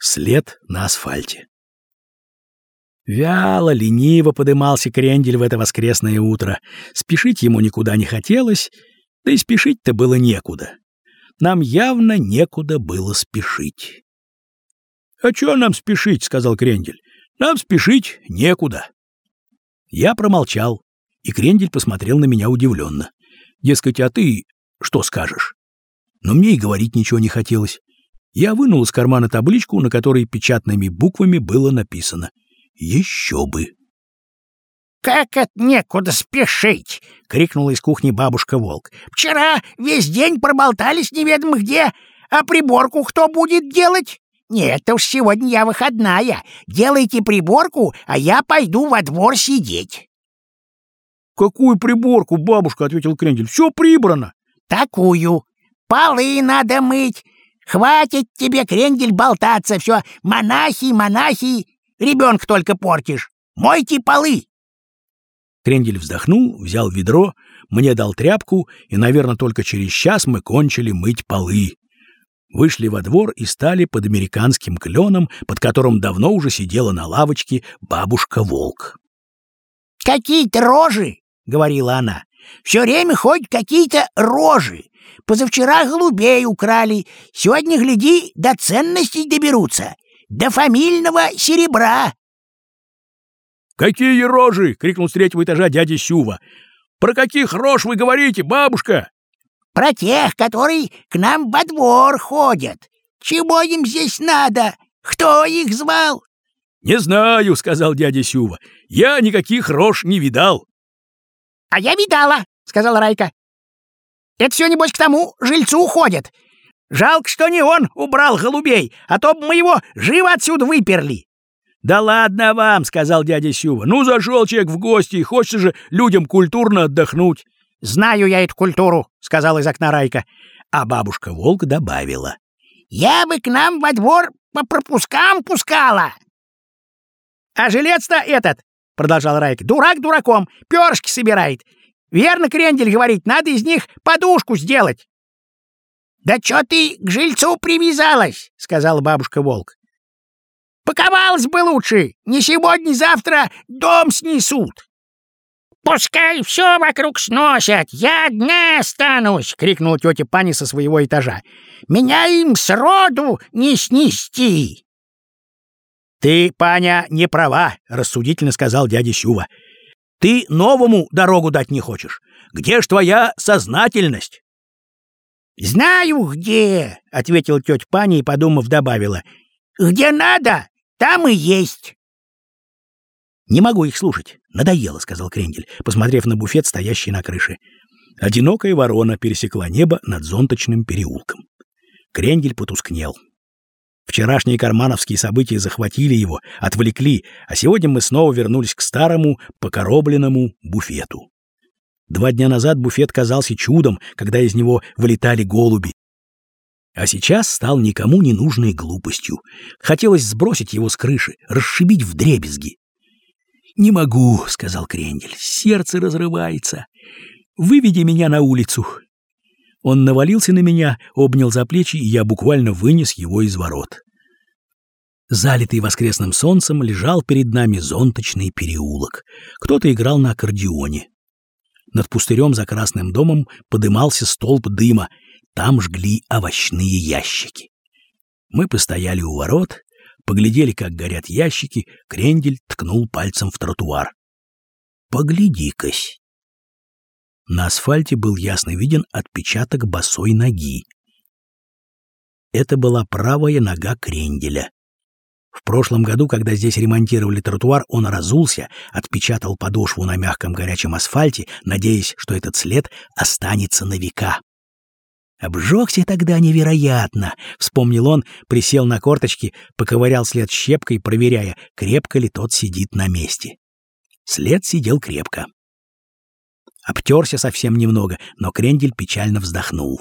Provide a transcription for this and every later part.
След на асфальте. Вяло, лениво подымался Крендель в это воскресное утро. Спешить ему никуда не хотелось, да и спешить-то было некуда. Нам явно некуда было спешить. — А чё нам спешить? — сказал Крендель. — Нам спешить некуда. Я промолчал, и Крендель посмотрел на меня удивленно. Дескать, а ты что скажешь? Но мне и говорить ничего не хотелось. Я вынул из кармана табличку, на которой печатными буквами было написано «Еще бы». «Как это некуда спешить?» — крикнула из кухни бабушка-волк. «Вчера весь день проболтались неведомо где, а приборку кто будет делать? Нет, уж сегодня я выходная. Делайте приборку, а я пойду во двор сидеть». «Какую приборку, бабушка?» — ответил Крендель. «Все прибрано». «Такую. Полы надо мыть. Хватит тебе, Крендель, болтаться. Все монахи, монахи. Ребенка только портишь. Мойте полы». Крендель вздохнул, взял ведро, мне дал тряпку, и, наверное, только через час мы кончили мыть полы. Вышли во двор и стали под американским кленом, под которым давно уже сидела на лавочке бабушка-волк. «Какие-то рожи!» — говорила она. «Все время ходят какие-то рожи. Позавчера голубей украли, сегодня, гляди, до ценностей доберутся, до фамильного серебра». «Какие рожи?» — крикнул с третьего этажа дядя Сюва. «Про каких рож вы говорите, бабушка?» «Про тех, которые к нам во двор ходят. Чего им здесь надо? Кто их звал?» «Не знаю», — сказал дядя Сюва. «Я никаких рож не видал». «А я видала», — сказала Райка. «Это все, небось, к тому жильцу ходят. Жалко, что не он убрал голубей, а то бы мы его живо отсюда выперли». «Да ладно вам», — сказал дядя Сюва. «Ну, зашел человек в гости, и хочется же людям культурно отдохнуть». «Знаю я эту культуру», — сказала из окна Райка. А бабушка-волк добавила. «Я бы к нам во двор по пропускам пускала». «А жилец-то этот, — продолжал Райка, — дурак дураком, перышки собирает. Верно, Крендель говорит, надо из них подушку сделать». «Да чё ты к жильцу привязалась?» — сказала бабушка-волк. «Паковалась бы лучше, не сегодня-завтра дом снесут». «Пускай все вокруг сносят, я одна останусь!» — крикнула тетя Паня со своего этажа. «Меня им сроду не снести!» «Ты, Паня, не права», — рассудительно сказал дядя Сюва. «Ты новому дорогу дать не хочешь. Где ж твоя сознательность?» «Знаю где», — ответила тетя Паня и, подумав, добавила. «Где надо, там и есть». «Не могу их слушать. Надоело», — сказал Крендель, посмотрев на буфет, стоящий на крыше. Одинокая ворона пересекла небо над зонточным переулком. Крендель потускнел. Вчерашние кармановские события захватили его, отвлекли, а сегодня мы снова вернулись к старому, покоробленному буфету. 2 дня назад буфет казался чудом, когда из него вылетали голуби. А сейчас стал никому не нужной глупостью. Хотелось сбросить его с крыши, расшибить вдребезги. «Не могу», — сказал Крендель, — «сердце разрывается. Выведи меня на улицу». Он навалился на меня, обнял за плечи, и я буквально вынес его из ворот. Залитый воскресным солнцем лежал перед нами зонточный переулок. Кто-то играл на аккордеоне. Над пустырем за Красным домом подымался столб дыма. Там жгли овощные ящики. Мы постояли у ворот, поглядели, как горят ящики. Крендель ткнул пальцем в тротуар. «Погляди-кась». На асфальте был ясно виден отпечаток босой ноги. Это была правая нога Кренделя. В прошлом году, когда здесь ремонтировали тротуар, он разулся, отпечатал подошву на мягком горячем асфальте, надеясь, что этот след останется на века. «Обжегся тогда невероятно», — вспомнил он, присел на корточки, поковырял след щепкой, проверяя, крепко ли тот сидит на месте. След сидел крепко. Обтерся совсем немного, но Крендель печально вздохнул.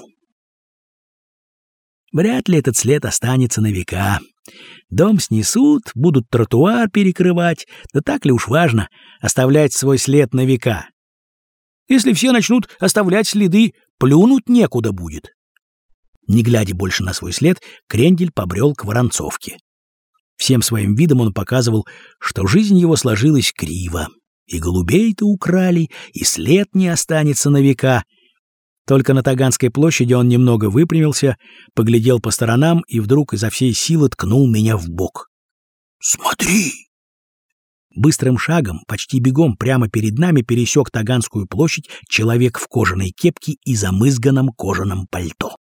Вряд ли этот след останется на века. Дом снесут, будут тротуар перекрывать, да так ли уж важно оставлять свой след на века? Если все начнут оставлять следы, плюнуть некуда будет. Не глядя больше на свой след, Крендель побрел к Воронцовке. Всем своим видом он показывал, что жизнь его сложилась криво. И голубей-то украли, и след не останется на века. Только на Таганской площади он немного выпрямился, поглядел по сторонам и вдруг изо всей силы ткнул меня в бок. «Смотри!» Быстрым шагом, почти бегом, прямо перед нами пересек Таганскую площадь человек в кожаной кепке и замызганном кожаном пальто.